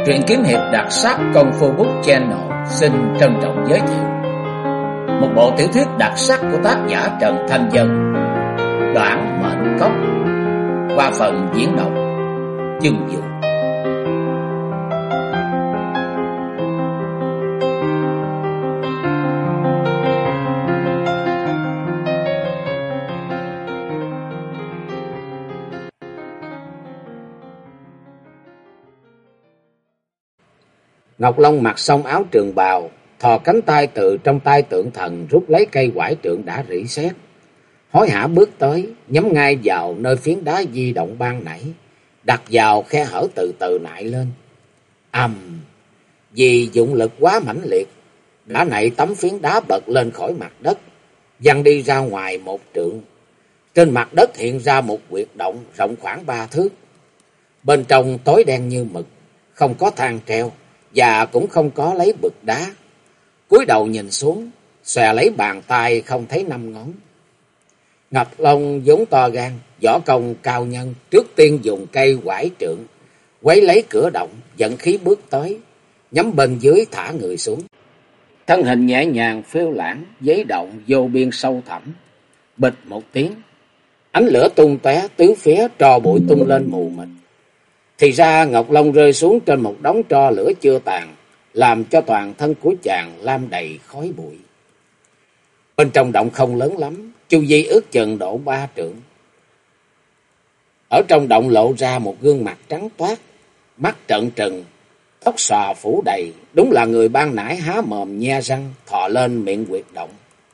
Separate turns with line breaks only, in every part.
Truyện kiếm hiệp đặc sắc Công Phu Book Channel xin trân trọng giới thiệu một bộ tiểu thuyết đặc sắc của tác giả Trần Thanh Dân, Đoạn Mệnh Cốc, qua phần diễn đọc Chương Dụ.
Ngọc Long mặc xong áo trường bào, thò cánh tay từ trong tay tượng thần rút lấy cây quải trượng đã rỉ sét, hối hả bước tới, nhắm ngay vào nơi phiến đá di động ban nãy, đặt vào khe hở từ từ nại lên. Vì dụng lực quá mãnh liệt, đã nạy tấm phiến đá bật lên khỏi mặt đất, văng đi ra ngoài một trượng. Trên mặt đất hiện ra một huyệt động rộng khoảng 3 thước. Bên trong tối đen như mực, không có thang treo và cũng không có lấy bực đá. Cúi đầu nhìn xuống, xòe lấy bàn tay không thấy 5 ngón. Ngọc Long vốn to gan, võ công cao nhân, trước tiên dùng cây quải trượng quấy lấy cửa động, dẫn khí bước tới, nhắm bên dưới thả người xuống. Thân hình nhẹ nhàng phiêu lãng, giấy động vô biên sâu thẳm. Bịch một tiếng, ánh lửa tung tóe tứ phía, tro bụi tung lên mù mịt. Thì ra Ngọc Long rơi xuống trên một đống tro lửa chưa tàn, làm cho toàn thân của chàng lam đầy khói bụi. Bên trong động không lớn lắm, chu vi ước chừng độ 3 trượng. Ở trong động lộ ra một gương mặt trắng toát, mắt trợn trừng, tóc xòa phủ đầy, đúng là người ban nãy há mồm nhe răng thò lên miệng huyệt động.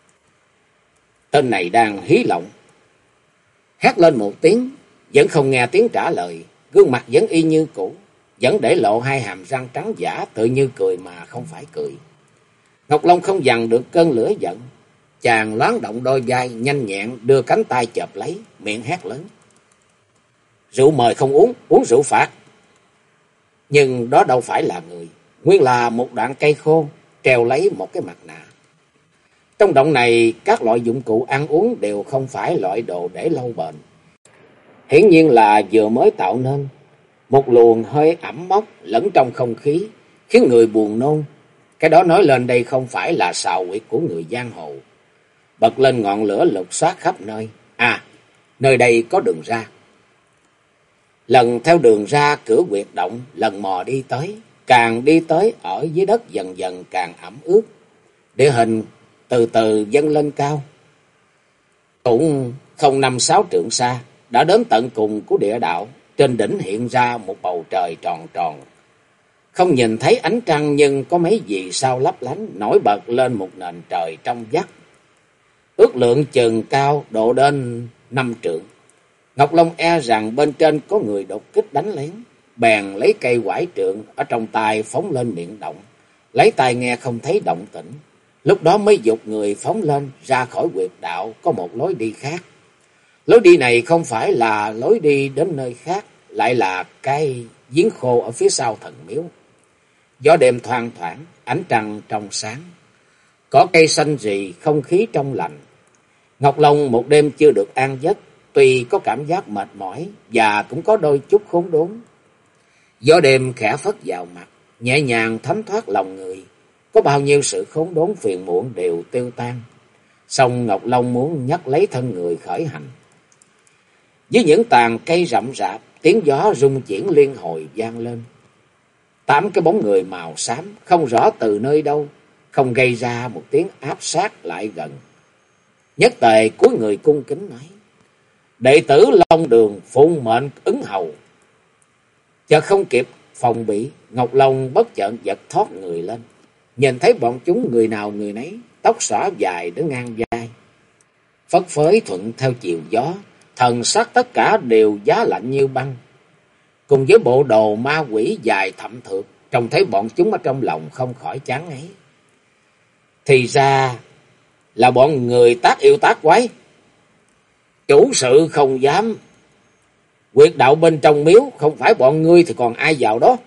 Tên này đang hí lộng, hét lên một tiếng, vẫn không nghe tiếng trả lời. Gương mặt vẫn y như cũ, vẫn để lộ hai hàm răng trắng giả, tự như cười mà không phải cười. Ngọc Long không dằn được cơn lửa giận, chàng loáng động đôi vai, nhanh nhẹn đưa cánh tay chộp lấy, miệng hét lớn: "Rượu mời không uống, uống rượu phạt!" Nhưng đó đâu phải là người, nguyên là một đoạn cây khô treo lấy một cái mặt nạ. Trong động này, các loại dụng cụ ăn uống đều không phải loại đồ để lâu bền, hiển nhiên là vừa mới tạo nên. Một luồng hơi ẩm mốc lẫn trong không khí, khiến người buồn nôn. Cái đó nói lên đây không phải là xào quyệt của người giang hồ. Bật lên ngọn lửa lục soát khắp nơi. Nơi đây có đường ra. Lần theo đường ra cửa huyệt động, lần mò đi tới. Càng đi tới ở dưới đất dần dần càng ẩm ướt. Địa hình từ từ dâng lên cao. Cũng không 5-6 trượng xa, đã đến tận cùng của địa đạo. Trên đỉnh hiện ra một bầu trời tròn tròn, không nhìn thấy ánh trăng, nhưng có mấy vì sao lấp lánh nổi bật lên một nền trời trong vắt, ước lượng chừng cao độ đến 5 trượng. Ngọc Long e rằng bên trên có người đột kích đánh lén, bèn lấy cây quải trượng ở trong tay phóng lên miệng động, lấy tai nghe không thấy động tĩnh. Lúc đó mới giục người phóng lên ra khỏi huyệt đạo. Có một lối đi khác. Lối đi này không phải là lối đi đến nơi khác, lại là cái giếng khô ở phía sau thần miếu. Gió đêm thoang thoảng, ánh trăng trong sáng, cỏ cây xanh rì, không khí trong lành. Ngọc Long một đêm chưa được an giấc, tuy có cảm giác mệt mỏi và cũng có đôi chút khốn đốn. Gió đêm khẽ phất vào mặt, nhẹ nhàng thấm thoát lòng người, có bao nhiêu sự khốn đốn phiền muộn đều tiêu tan. Song Ngọc Long muốn nhấc lấy thân người khởi hành. Với những tàn cây rậm rạp, tiếng gió rung chuyển liên hồi vang lên. 8 cái bóng người màu xám không rõ từ nơi đâu, không gây ra một tiếng áp sát lại gần. Nhất Tề cúi người cung kính nói: "Đệ tử Long Đường phụng mệnh ứng hầu." Chợt không kịp phòng bị, Ngọc Long bất chợt giật thoát người lên, nhìn thấy bọn chúng người nào người nấy tóc xõa dài đến ngang vai, phất phới thuận theo chiều gió, thần sắc tất cả đều giá lạnh như băng. Cùng với bộ đồ ma quỷ dài thậm thượt, trông thấy bọn chúng ở trong lòng không khỏi chán ngấy. Thì ra là bọn người tác yêu tác quái. Chủ sự không dám. Huyệt đạo bên trong miếu không phải bọn ngươi thì còn ai vào đó?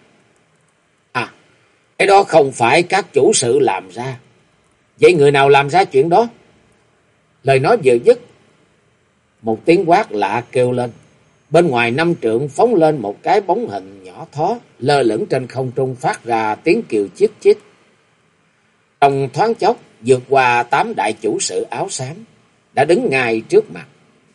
Cái đó không phải các chủ sự làm ra. Vậy người nào làm ra chuyện đó? Lời nói vừa dứt, một tiếng quát lạ kêu lên: Bên ngoài 5 trượng phóng lên một cái bóng hình nhỏ thó, lơ lửng trên không trung phát ra tiếng kêu chít chít. Trong thoáng chốc, vượt qua 8 đại chủ sự áo xám, đã đứng ngay trước mặt.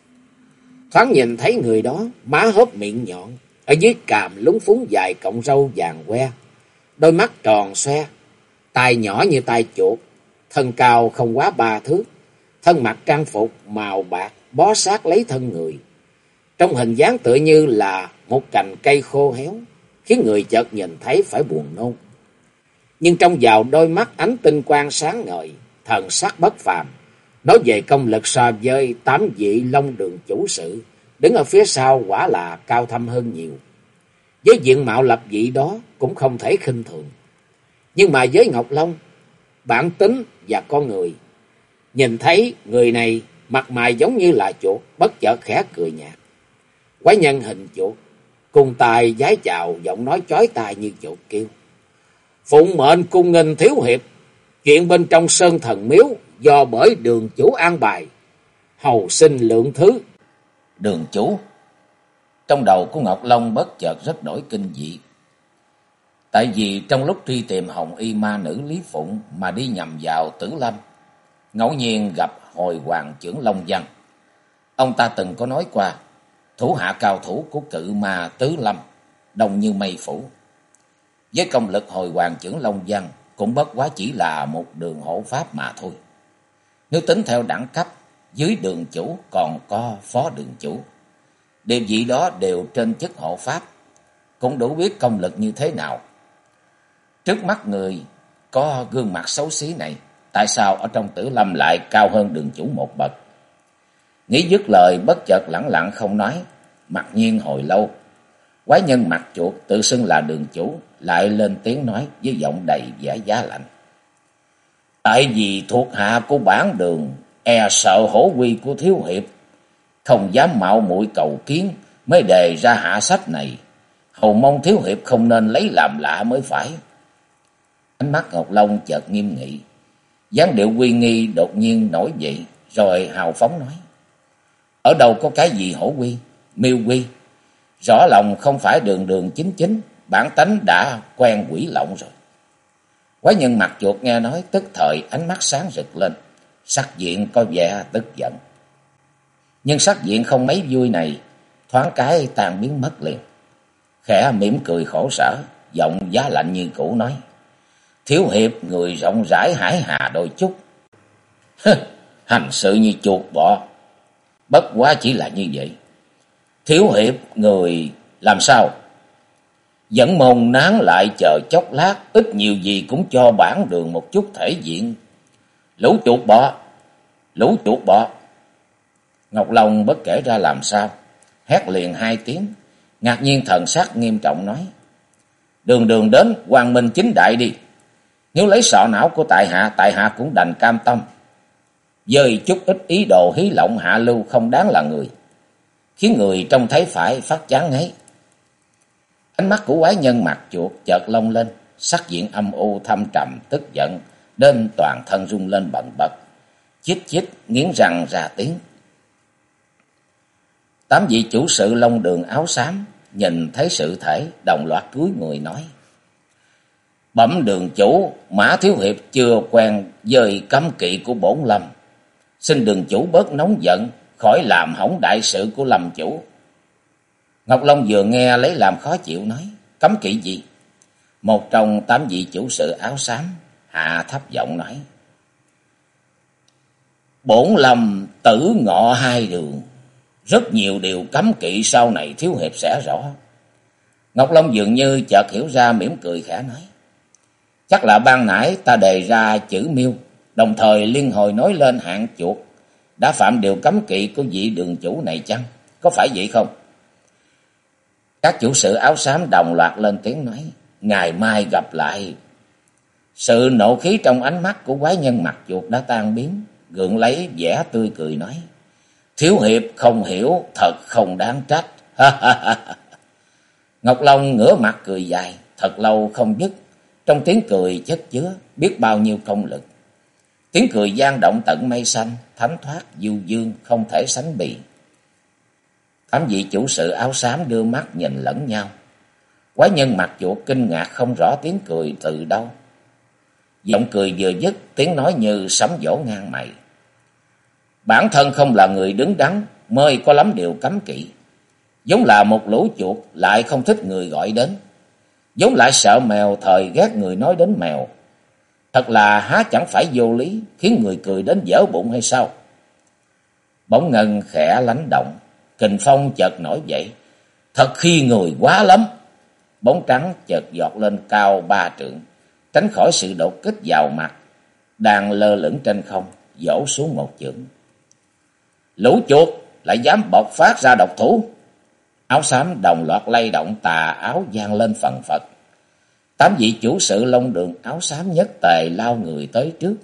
Thoáng nhìn thấy người đó, má hớp miệng nhọn, ở dưới cằm lúng phúng dài cọng râu vàng que, đôi mắt tròn xoe, tai nhỏ như tai chuột, thân cao không quá 3 thước, thân mặc trang phục màu bạc bó sát lấy thân người. Trong hình dáng tựa như là một cành cây khô héo, khiến người chợt nhìn thấy phải buồn nôn. Nhưng trong vào đôi mắt ánh tinh quang sáng ngời, thần sắc bất phàm. Nói về công lực so với 8 vị Long Đường chủ sự, đứng ở phía sau quả là cao thâm hơn nhiều. Với diện mạo lập dị đó cũng không thể khinh thường. Nhưng mà với Ngọc Long, bản tính và con người, nhìn thấy người này mặt mày giống như là chuột, bất chợt khẽ cười nhạt. Quái nhân hình chuột, cùng tài vái chào, giọng nói chói tai như chuột kêu: "Phụng mệnh cung nghênh thiếu hiệp, chuyện bên trong Sơn Thần Miếu do bởi đường chủ an bài, hầu xin lượng thứ."
Đường chủ? Trong đầu của Ngọc Long bất chợt rất nổi kinh dị. Tại vì trong lúc truy tìm hồng y ma nữ Lý Phụng mà đi nhầm vào Tử Lâm, ngẫu nhiên gặp Hồi Hoàng trưởng Long Văn. Ông ta từng có nói qua, thủ hạ cao thủ của cự ma Tứ Lâm, đông như mây phủ. Với công lực Hồi Hoàng trưởng Long Văn cũng bất quá chỉ là một đường hộ pháp mà thôi. Nếu tính theo đẳng cấp, dưới đường chủ còn có phó đường chủ. Địa vị đó đều trên chức hộ pháp, cũng đủ biết công lực như thế nào. Trước mắt người có gương mặt xấu xí này, tại sao ở trong Tử Lâm lại cao hơn đường chủ một bậc? Nghĩ dứt lời, bất chợt lẳng lặng không nói, mặc nhiên hồi lâu. Quái nhân mặt chuột tự xưng là đường chủ lại lên tiếng nói với giọng đầy vẻ giá lạnh: "Tại vì thuộc hạ của bản đường e sợ hổ uy của thiếu hiệp, không dám mạo muội cầu kiến, mới đề ra hạ sách này. Hầu mong thiếu hiệp không nên lấy làm lạ mới phải." Ánh mắt Ngọc Long chợt nghiêm nghị, dáng điệu uy nghi đột nhiên nổi dậy, rồi hào phóng nói: "Ở đâu có cái gì hổ uy, miêu uy. Rõ lòng không phải đường đường chính chính, bản tánh đã quen quỷ lộng rồi." Quái nhân mặt chuột nghe nói tức thời ánh mắt sáng rực lên, sắc diện có vẻ tức giận. Nhưng sắc diện không mấy vui này thoáng cái tan biến mất liền. Khẽ mỉm cười khổ sở, giọng giá lạnh như cũ nói: "Thiếu hiệp người rộng rãi hải hà đôi chút. Hành sự như chuột bọ, bất quá chỉ là như vậy. Thiếu hiệp người làm sao? Dẫn môn nán lại chờ chốc lát, ít nhiều gì cũng cho bản đường một chút thể diện. Lũ chuột bọ, lũ chuột bọ." Ngọc Long bất kể ra làm sao, hét liền 2 tiếng, ngạc nhiên thần sắc nghiêm trọng nói: "Đường đường đến quang minh chính đại đi. Nếu lấy sọ não của tại hạ cũng đành cam tâm. Dời chút ít ý đồ hí lộng hạ lưu không đáng là người, khiến người trông thấy phải phát chán ngấy." Ánh mắt của quái nhân mặt chuột chợt long lên, sắc diện âm u thâm trầm tức giận, đến toàn thân rung lên bần bật, chít chít nghiến răng ra tiếng. 8 vị chủ sự Long Đường áo xám nhìn thấy sự thể, đồng loạt cúi người nói: "Bẩm đường chủ, Mã thiếu hiệp chưa quen với cấm kỵ của bổn lâm, xin đường chủ bớt nóng giận, khỏi làm hỏng đại sự của lâm chủ." Ngọc Long vừa nghe lấy làm khó chịu nói: "Cấm kỵ gì?" Một trong 8 vị chủ sự áo xám hạ thấp giọng nói: "Bổn lâm tử ngọ 2 đường, rất nhiều điều cấm kỵ sau này thiếu hiệp sẽ rõ." Ngọc Long dường như chợt hiểu ra, mỉm cười khẽ nói: "Chắc là ban nãy ta đề ra chữ miêu, đồng thời liên hồi nói lên hạng chuột, đã phạm điều cấm kỵ của vị đường chủ này chăng? Có phải vậy không?" Các chủ sự áo xám đồng loạt lên tiếng nói: "Ngày mai gặp lại." Sự nộ khí trong ánh mắt của quái nhân mặt chuột đã tan biến, gượng lấy vẻ tươi cười nói: "Thiếu hiệp không hiểu, thật không đáng trách." Ngọc Long ngửa mặt cười dài, thật lâu không dứt, trong tiếng cười chất chứa biết bao nhiêu công lực. Tiếng cười vang động tận mây xanh, thánh thoát du dương không thể sánh bì. Tám vị chủ sự áo xám đưa mắt nhìn lẫn nhau. Quái nhân mặt chuột kinh ngạc không rõ tiếng cười từ đâu. Giọng cười vừa dứt, tiếng nói như sấm vỗ ngang mày. Bản thân không là người đứng đắn, mới có lắm điều cấm kỵ. Giống là một lũ chuột, lại không thích người gọi đến. Giống lại sợ mèo, thời ghét người nói đến mèo. Thật là há chẳng phải vô lý, khiến người cười đến dở bụng hay sao? Bóng ngân khẽ lánh động, kình phong chợt nổi dậy. Thật khi người quá lắm. Bóng trắng chợt giọt lên cao 3 trượng, tránh khỏi sự đột kích vào mặt, đang lơ lửng trên không, vỗ xuống một chưởng. Lũ chuột lại dám bộc phát ra độc thủ. Áo xám đồng loạt lay động, tà áo vang lên phần phật. Tám vị chủ sự Long Đường áo xám nhất tề lao người tới trước.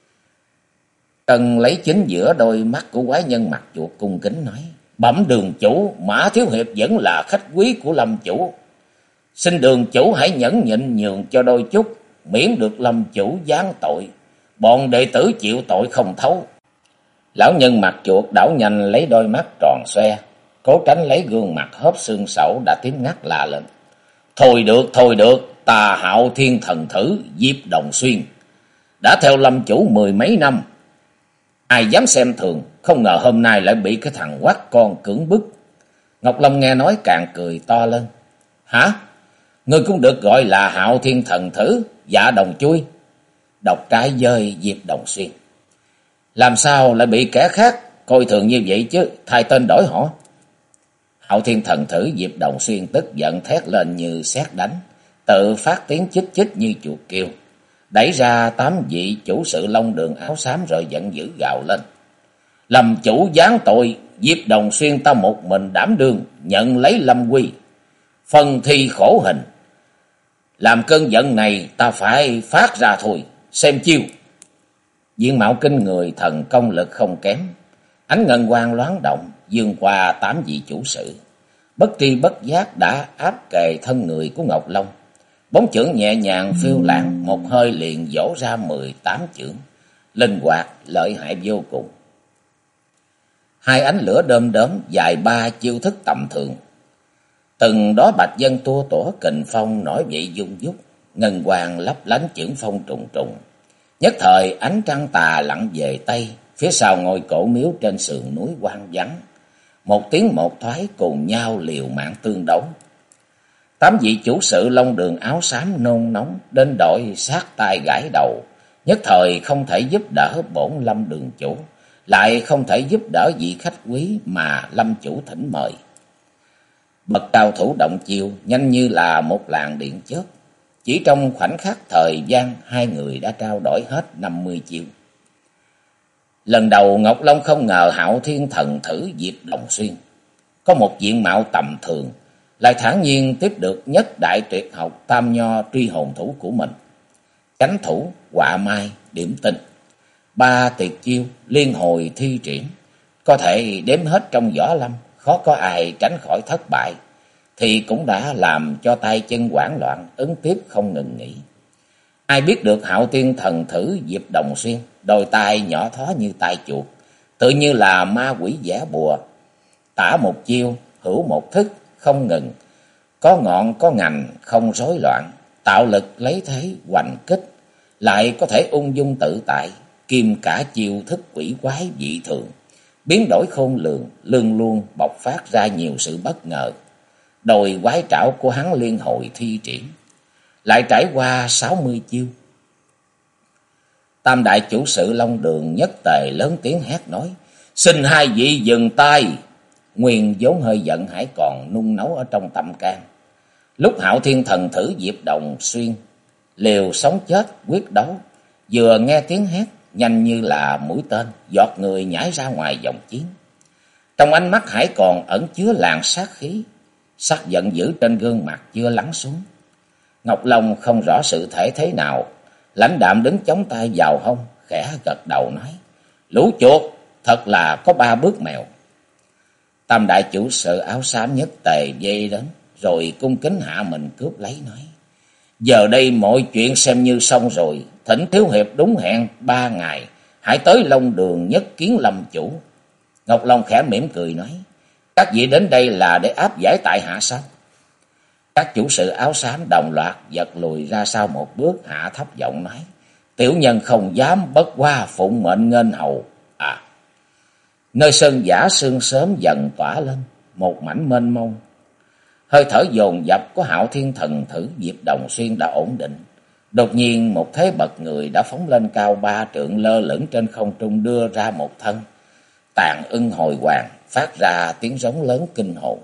Cần lấy chính giữa đôi mắt của quái nhân mặt chuột cung kính nói: Bẩm đường chủ, Mã thiếu hiệp vẫn là khách quý của Lâm chủ. Xin đường chủ hãy nhẫn nhịn nhường cho đôi chút, miễn được Lâm chủ giáng tội. Bọn đệ tử chịu tội không thấu. Lão nhân mặt chuột đảo nhanh lấy đôi mắt tròn xoe, cố tránh lấy gương mặt hớp xương sẩu đã tím ngắt la lên: Thôi được, tà Hạo Thiên thần thử Diệp Đồng Xuyên đã theo Lâm chủ 10 mấy năm. Ai dám xem thường, không ngờ hôm nay lại bị cái thằng quắt con cưỡng bức. Ngọc Long nghe nói càng cười to lên: Hả? Ngươi cũng được gọi là Hạo Thiên thần thử Dạ Đồng Chui? Độc trái dơi Diệp Đồng Xuyên, làm sao lại bị kẻ khác coi thường như vậy chứ, thay tên đổi họ? Hạo Thiên thần thử Diệp Đồng Xuyên tức giận thét lên như sét đánh, tự phát tiếng chích chích như chuột kêu, đẩy ra 8 vị chủ sự Long Đường áo xám rồi giận dữ gào lên: Lâm chủ giáng tội, Diệp Đồng Xuyên ta một mình đảm đương, nhận lấy lâm quy, phân thi khổ hình. Làm cơn giận này ta phải phát ra thôi, xem chiêu. Diện mạo kinh người, thần công lực không kém, ánh ngân quang loáng động, dương qua 8 vị chủ sự. Bất tri bất giác đã áp kề thân người của Ngọc Long. Bóng chưởng nhẹ nhàng phiêu lãng, một hơi liền vỗ ra 18 chưởng, linh hoạt lợi hại vô cùng. Hai ánh lửa đom đóm dài 3 chiêu thức tầm thường. Từng đó bạch dân tua tủa, kình phong nổi dậy dung dút, ngân quang lấp lánh chưởng phong trùng trùng. Nhất thời ánh trăng tà lặn về Tây, phía sau ngôi cổ miếu trên sườn núi hoang vắng. Một tiếng một thoái cùng nhau liều mạng tương đấu. 8 vị chủ sự Long Đường áo xám nôn nóng đến đội sát tai gãi đầu, nhất thời không thể giúp đỡ bổn Lâm đường chủ, lại không thể giúp đỡ vị khách quý mà Lâm chủ thỉnh mời. Bậc cao thủ động chiêu nhanh như là một làn điện chớp, chỉ trong khoảnh khắc thời gian hai người đã trao đổi hết 50 chiêu. Lần đầu Ngọc Long không ngờ Hạo Thiên thần thử Diệp Đồng Xuyên có một diện mạo tầm thường, lại thản nhiên tiếp được nhất đại tuyệt học Tam Nho truy hồn thủ của mình. Chánh thủ, họa mai, điểm tinh, 3 tuyệt chiêu liên hồi thi triển, có thể đếm hết trong võ lâm, khó có ai tránh khỏi thất bại, thì cũng đã làm cho tay chân hoảng loạn, ứng tiếp không ngừng nghỉ. Ai biết được Hạo Thiên thần thử Diệp Đồng Xuyên, đôi tay nhỏ thó như tay chuột, tự như là ma quỷ vẽ bùa, tả một chiêu, hữu một thức, không ngừng, có ngọn có ngành, không rối loạn, tạo lực lấy thế hoành kích, lại có thể ung dung tự tại, kim cả chiêu thức quỷ quái dị thường, biến đổi khôn lường, luôn luôn bộc phát ra nhiều sự bất ngờ. Đôi quái trảo của hắn liên hồi thi triển, lại trải qua 60 chiêu. Tam đại chủ sự Long Đường nhất tề lớn tiếng hét nói: Xin hai vị dừng tay. Nguyên vốn hơi giận hãy còn nung nấu ở trong tâm can. Lúc Hạo Thiên thần thử Diệp Đồng Xuyên liều sống chết quyết đấu, vừa nghe tiếng hét nhanh như là mũi tên, giọt người nhảy ra ngoài vòng chiến. Trong ánh mắt hãy còn ẩn chứa làn sát khí, sắc giận dữ trên gương mặt chưa lắng xuống. Ngọc Long không rõ sự thể thế nào, lãnh đạm đứng chống tay vào hông, khẽ gật đầu nói: Lũ chuột thật là có 3 bước mèo. Tam đại chủ sự áo xám nhất tề dây đến, rồi cung kính hạ mình cướp lấy nói: Giờ đây mọi chuyện xem như xong rồi, thỉnh thiếu hiệp đúng hẹn 3 ngày hãy tới Long Đường nhất kiến Lâm chủ. Ngọc Long khẽ mỉm cười nói: Các vị đến đây là để áp giải tại hạ sao? Các chủ sự áo xám đồng loạt giật lùi ra sau một bước, hạ thấp giọng nói: Tiểu nhân không dám, bất qua phụng mệnh nghênh hầu. Nơi sơn giả sương sớm dần tỏa lên, một mảnh mênh mông. Hơi thở dồn dập của Hạo Thiên Thần Thử Diệp Đồng Xuyên đã ổn định. Đột nhiên một thế bật người đã phóng lên cao 3 trượng, lơ lửng trên không trung, đưa ra một thân tàn ưng hồi hoàng, phát ra tiếng rống lớn kinh hồn.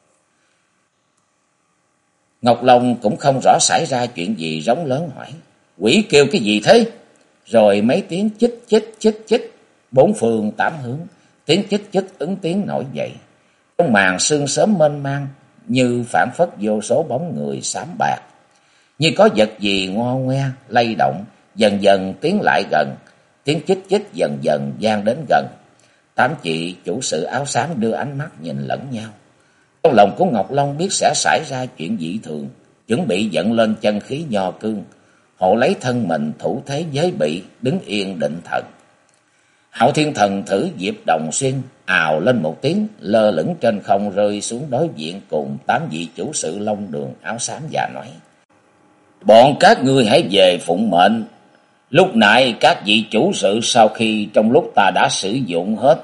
Ngọc Long cũng không rõ xảy ra chuyện gì, rống lớn hỏi: Quỷ kêu cái gì thế? Rồi mấy tiếng chích chích chích chích, bốn phương tám hướng, tiếng chích chích ứng tiếng nổi dậy. Trong màn sương sớm mênh mang, như phảng phất vô số bóng người xám bạc, như có vật gì ngo ngoe lay động. Dần dần tiến lại gần, tiếng chích chích dần dần vang đến gần. Tám chị chủ sự áo xám đưa ánh mắt nhìn lẫn nhau. Trong lòng của Ngọc Long biết sẽ xảy ra chuyện dị thường, chuẩn bị dẫn lên chân khí nho cương, hộ lấy thân mình thủ thế giới bị, đứng yên định thần. Hạo Thiên Thần Thử Diệp Đồng Xuyên ào lên một tiếng, lơ lửng trên không, rơi xuống đối diện cùng 8 vị chủ sự Long Đường áo xám và nói: Bọn các ngươi hãy về phụng mệnh. Lúc nãy các vị chủ sự sau khi trong lúc ta đã sử dụng hết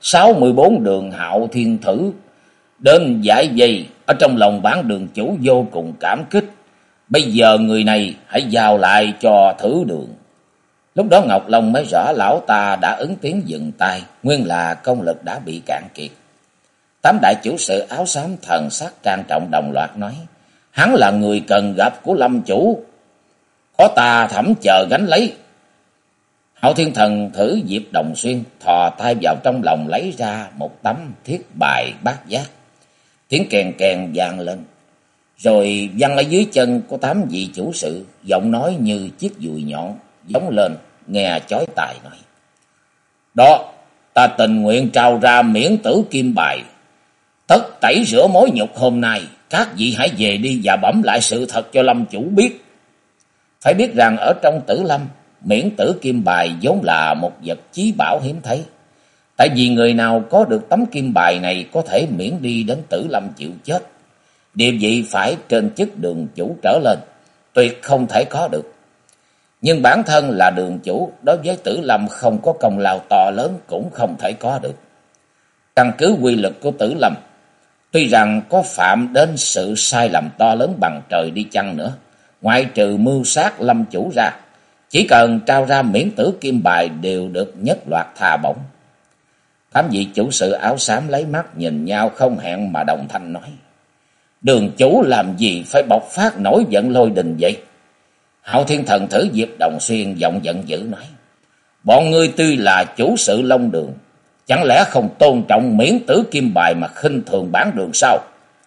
64 đường Hạo Thiên Thử đến giải dây, ở trong lòng bản đường chủ vô cùng cảm kích. Bây giờ người này hãy giao lại cho thử đường. Lúc đó Ngọc Long mới rõ lão ta đã ứng tiếng dừng tay, nguyên là công lực đã bị cạn kiệt. 8 đại chủ sự áo xám thần sắc trang trọng đồng loạt nói: Hắn là người cần gặp của Lâm chủ, có ta thẩm chờ gánh lấy. Hạo Thiên Thần Thử Diệp Đồng Xuyên thò tay vào trong lòng, lấy ra một tấm thiết bài bát giác. Tiếng kèn kèn vang lên, rồi văng ở dưới chân của 8 vị chủ sự, giọng nói như chiếc dùi nhọn giống lên, nghe chói tai nói: Đó, ta tình nguyện trao ra miễn tử kim bài, tất tẩy rửa mối nhục hôm nay. Các vị hãy về đi và bẩm lại sự thật cho Lâm chủ biết. Phải biết rằng ở trong Tử Lâm, miễn tử kim bài vốn là một vật chí bảo hiếm thấy. Tại vì người nào có được tấm kim bài này có thể miễn đi đến Tử Lâm chịu chết. Địa vị phải trên chức đường chủ trở lên, tuyệt không thể có được. Nhưng bản thân là đường chủ, đối với Tử Lâm không có công lao to lớn cũng không thể có được. Căn cứ quy lực của Tử Lâm, tuy rằng có phạm đến sự sai lầm to lớn bằng trời đi chăng nữa, ngoại trừ mưu sát Lâm chủ ra, chỉ cần trao ra miễn tử kim bài đều được nhất loạt tha bổng. 8 vị chủ sự áo xám lấy mắt nhìn nhau không hẹn mà đồng thanh nói: Đường chủ làm gì phải bộc phát nổi giận lôi đình vậy? Hạo Thiên Thần Thử Diệp Đồng Xuyên giọng giận dữ nói: Bọn ngươi tuy là chủ sự Long Đường, chẳng lẽ không tôn trọng miễn tử kim bài mà khinh thường bản đường sao?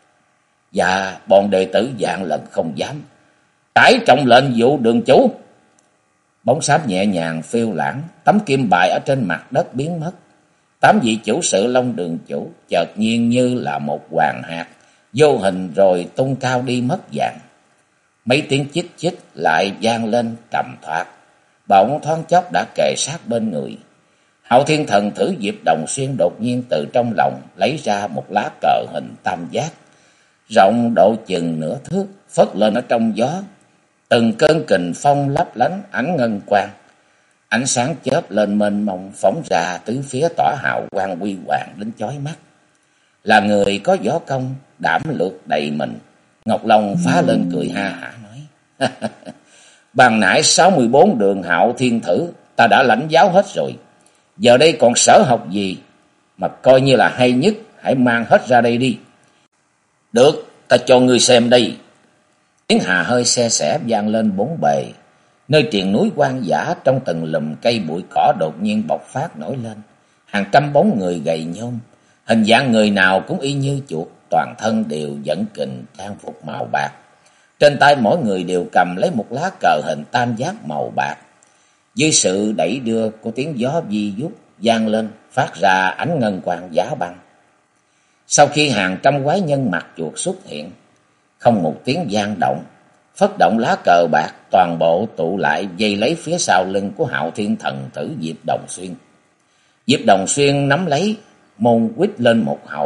Dạ, bọn đệ tử vạn lần không dám. Trải trọng lệnh vụ đường chủ. Bóng xám nhẹ nhàng phiêu lãng, tấm kim bài ở trên mặt đất biến mất. 8 vị chủ sự Long Đường chủ chợt nhiên như là một hoàng hạt vô hình rồi tung cao đi mất dạng. Mấy tiếng chích chích lại vang lên trầm thoát, bỗng thoáng chốc đã kề sát bên người. Hạo Thiên Thần Thử Diệp Đồng Xuyên đột nhiên từ trong lòng lấy ra một lá cờ hình tam giác, rộng độ chừng nửa thước, phất lên ở trong gió. Từng cơn kình phong lấp lánh ánh ngân quang, ánh sáng chớp lên mênh mông phóng ra tứ phía, tỏa hào quang huy hoàng đến chói mắt. Là người có võ công đảm lược đầy mình, Ngọc Long phá lên cười ha hả nói: Ban nãy 64 đường Hạo Thiên Thử ta đã lãnh giáo hết rồi, giờ đây còn sở học gì mà coi như là hay nhất, hãy mang hết ra đây đi. Được, ta cho ngươi xem đây. Tiếng hà hơi se sẻ vang lên bốn bề. Nơi triền núi hoang dã, trong từng lùm cây bụi cỏ đột nhiên bộc phát nổi lên hàng trăm bóng người gầy nhom, hình dạng người nào cũng y như chuột, toàn thân đều dẫn kình trang phục màu bạc. Trên tay mỗi người đều cầm lấy một lá cờ hình tam giác màu bạc. Dưới sự đẩy đưa của tiếng gió vi vút vang lên, phát ra ánh ngân quang giá băng. Sau khi hàng trăm quái nhân mặt chuột xuất hiện, không một tiếng vang động, phất động lá cờ bạc, toàn bộ tụ lại vây lấy phía sau lưng của Hạo Thiên Thần Tử Diệp Đồng Xuyên. Diệp Đồng Xuyên nắm lấy môn quýt lên một hồi,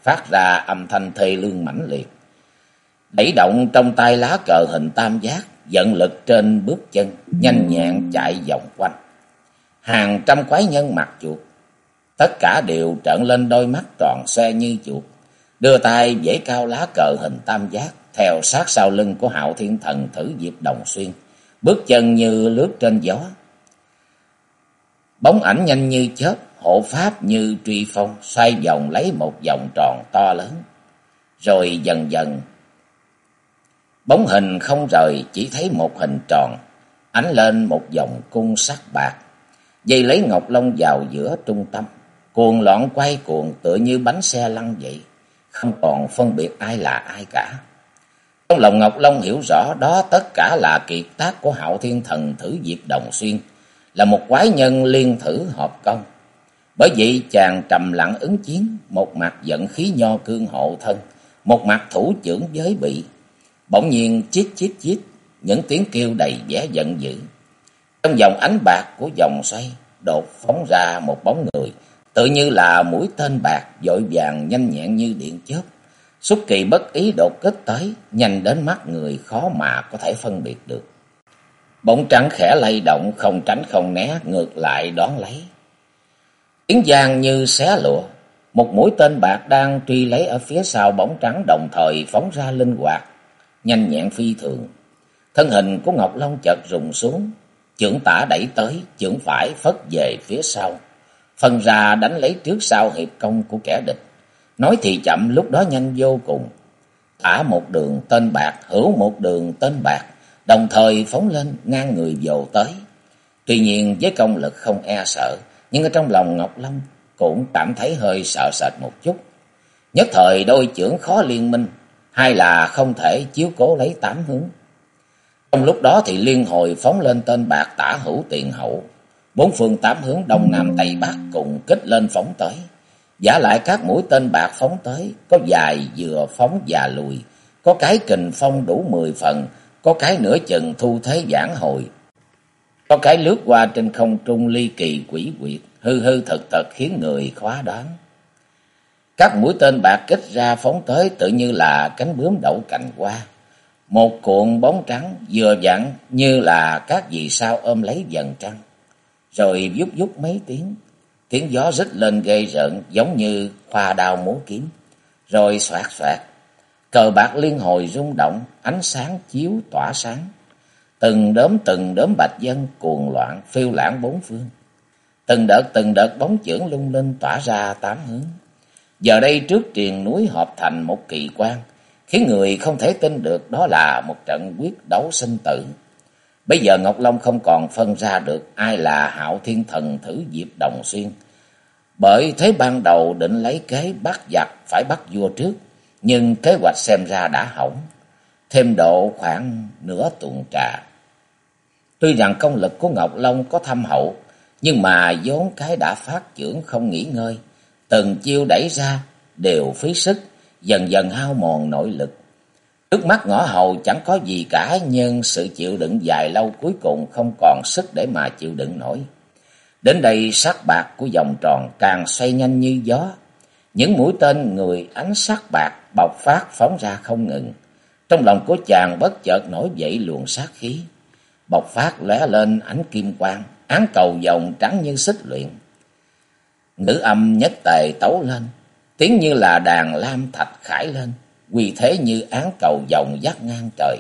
phát ra âm thanh thê lương mãnh liệt. Đẩy động trong tay lá cờ hình tam giác, vận lực trên bước chân, nhanh nhẹn chạy vòng quanh. Hàng trăm quái nhân mặt chuột, tất cả đều trợn lên đôi mắt tròn xoe như chuột, đưa tay vẫy cao lá cờ hình tam giác, theo sát sau lưng của Hạo Thiên Thần Thử Diệp Đồng Xuyên, bước chân như lướt trên gió. Bóng ảnh nhanh như chớp, hộ pháp như truy phong, xoay vòng lấy một vòng tròn to lớn. Rồi dần dần, bóng hình không rời, chỉ thấy một hình tròn, ánh lên một vòng cung sắc bạc, dây lấy Ngọc Long vào giữa trung tâm, cuồng loạn quay cuồng tựa như bánh xe lăn vậy, không còn phân biệt ai là ai cả. Trong lòng Ngọc Long hiểu rõ đó tất cả là kiệt tác của Hạo Thiên Thần Thử Diệp Đồng Xuyên, là một quái nhân liên thử hợp công. Bởi vậy chàng trầm lặng ứng chiến, một mặt vận khí nho cương hộ thân, một mặt thủ chưởng giới bị. Bỗng nhiên chít chít chít, những tiếng kêu đầy vẻ giận dữ. Trong vòng ánh bạc của vòng xoay, đột phóng ra một bóng người, tự như là mũi tên bạc, vội vàng nhanh nhẹn như điện chớp. Xuất kỳ bất ý đột kích tới, nhanh đến mắt người khó mà có thể phân biệt được. Bóng trắng khẽ lay động, không tránh không né, ngược lại đón lấy. Tiếng vang như xé lụa, một mũi tên bạc đang truy lấy ở phía sau bóng trắng đồng thời phóng ra linh hoạt, nhanh nhẹn phi thường. Thân hình của Ngọc Long chợt rùng xuống, chưởng tả đẩy tới, chưởng phải phất về phía sau, phân ra đánh lấy trước sau hiệp công của kẻ địch. Nói thì chậm, lúc đó nhanh vô cùng. Tả một đường tên bạc, hữu một đường tên bạc, đồng thời phóng lên ngang người vồ tới. Tuy nhiên với công lực không e sợ, nhưng ở trong lòng Ngọc Long cũng cảm thấy hơi sợ sệt một chút. Nhất thời đôi chưởng khó liên minh, hay là không thể chiếu cố lấy tám hướng. Trong lúc đó thì liên hồi phóng lên tên bạc tả hữu tiền hậu, bốn phương tám hướng đông nam tây bắc cùng kích lên phóng tới. Giả lại các mũi tên bạc phóng tới, có dài vừa phóng và lùi, có cái kình phong đủ 10 phần, có cái nửa chừng thu thế giảng hồi, có cái lướt qua trên không trung ly kỳ quỷ quyệt, hư hư thực thực khiến người khó đoán. Các mũi tên bạc kích ra phóng tới tự như là cánh bướm đậu cành hoa, một cuộn bóng trắng vừa vặn như là các vì sao ôm lấy vầng trăng. Rồi vút vút mấy tiếng, tiếng gió rít lên ghê rợn giống như khoa đao múa kiếm. Rồi xoạt xoạt, cờ bạc liên hồi rung động, ánh sáng chiếu tỏa sáng. Từng đốm bạch vân cuồng loạn phiêu lãng bốn phương. Từng đợt bóng chưởng lung linh tỏa ra tám hướng. Giờ đây trước triền núi hợp thành một kỳ quan, khiến người không thể tin được đó là một trận quyết đấu sinh tử. Bây giờ Ngọc Long không còn phân ra được ai là Hạo Thiên Thần Thử Diệp Đồng Xuyên. Bởi thế ban đầu định lấy kế bắt giặc phải bắt vua trước, nhưng kế hoạch xem ra đã hỏng. Thêm độ khoảng nửa tuần trà. Tuy rằng công lực của Ngọc Long có thâm hậu, nhưng mà vốn cái đã phát chưởng không nghỉ ngơi, từng chiêu đẩy ra đều phí sức, dần dần hao mòn nội lực. Trước mắt ngõ hầu chẳng có gì cả, nhưng sự chịu đựng dài lâu cuối cùng không còn sức để mà chịu đựng nổi. Đến đây sắc bạc của vòng tròn càng xoay nhanh như gió. Những mũi tên người ánh sắc bạc bộc phát phóng ra không ngừng. Trong lòng của chàng bất chợt nổi dậy luồng sát khí, bộc phát lóe lên ánh kim quang, án cầu vòng trắng như xích luyện. Ngữ âm nhất tề tấu lên, tiếng như là đàn lam thạch khải lên, quy thế như án cầu vòng vắt ngang trời.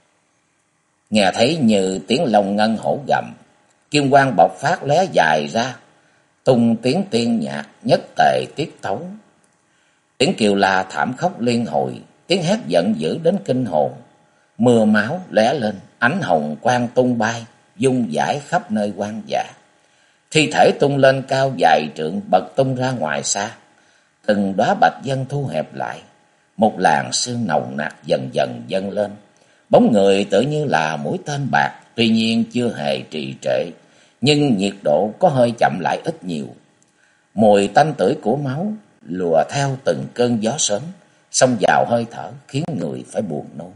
Nghe thấy như tiếng long ngân hổ gầm, kim quang bộc phát lóe dài ra, tung tiếng tiên nhạc nhất tề tiết tấu. Tiếng kêu la thảm khốc liên hồi, tiếng hét giận dữ đến kinh hồn. Mưa máu lóe lên, ánh hồng quang tung bay, dung dãi khắp nơi hoang dã. Thi thể tung lên cao dài trượng, bật tung ra ngoài xa. Từng đóa bạch vân thu hẹp lại, một làn sương nồng nặc dần dần dâng lên. Bóng người tự như là mũi tên bạc, tuy nhiên chưa hề trì trệ, nhưng nhiệt độ có hơi chậm lại ít nhiều. Mùi tanh tưởi của máu lùa theo từng cơn gió sớm, xông vào hơi thở khiến người phải buồn nôn.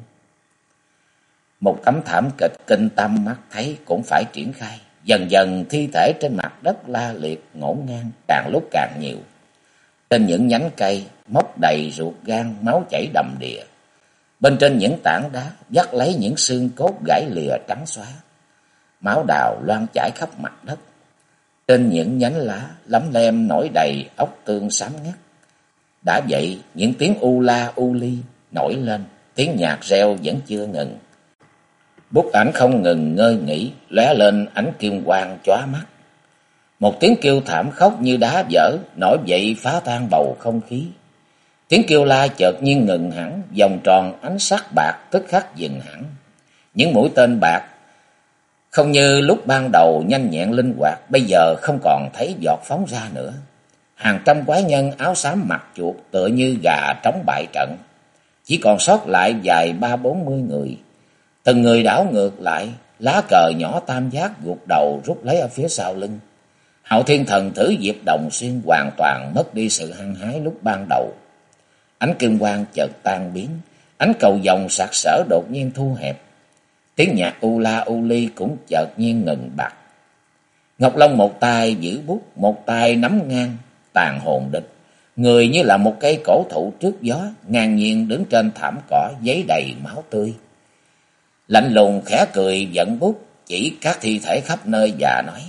Một tấm thảm kịch kinh tâm mắt thấy cũng phải triển khai. Dần dần thi thể trên mặt đất la liệt ngổn ngang càng lúc càng nhiều.
Trên những nhánh cây mốc đầy ruột gan, máu chảy đầm đìa. Bên trên những tảng đá vắt lấy những xương cốt gãy lìa trắng xóa. Máu đào loang chảy khắp mặt đất. Trên những nhánh lá lấm lem nổi đầy ốc tương xám ngắt. Đã vậy những tiếng u la u ly nổi lên, tiếng nhạc reo vẫn chưa ngừng. Bút ảnh không ngừng ngơi nghỉ, lóe lên ánh kim quang chóa mắt. Một tiếng kêu thảm khóc như đá vỡ nổi dậy phá tan bầu không khí. Tiếng kêu la chợt nhiên ngừng hẳn, vòng tròn ánh sắc bạc tức khắc dừng hẳn. Những mũi tên bạc không như lúc ban đầu nhanh nhẹn linh hoạt, bây giờ không còn thấy giọt phóng ra nữa. Hàng trăm quái nhân áo xám mặt chuột tựa như gà trống bại trận. Chỉ còn sót lại vài 30-40 người. Từng người đảo ngược lại, lá cờ nhỏ tam giác gục đầu rút lấy ở phía sau lưng. Hạo Thiên Thần Tử Diệp Đồng Xuyên hoàn toàn mất đi sự hăng hái lúc ban đầu. Ánh kim quang chợt tan biến, ánh cầu vồng sặc sỡ đột nhiên thu hẹp. Tiếng nhạc u la u ly cũng chợt nhiên ngừng bặt. Ngọc Long một tay giữ bút, một tay nắm ngang, tàn hồn địch. Người như là một cây cổ thụ trước gió, ngang nhiên đứng trên thảm cỏ giấy đầy máu tươi. Lạnh lùng khẽ cười giận bút, chỉ các thi thể khắp nơi và nói: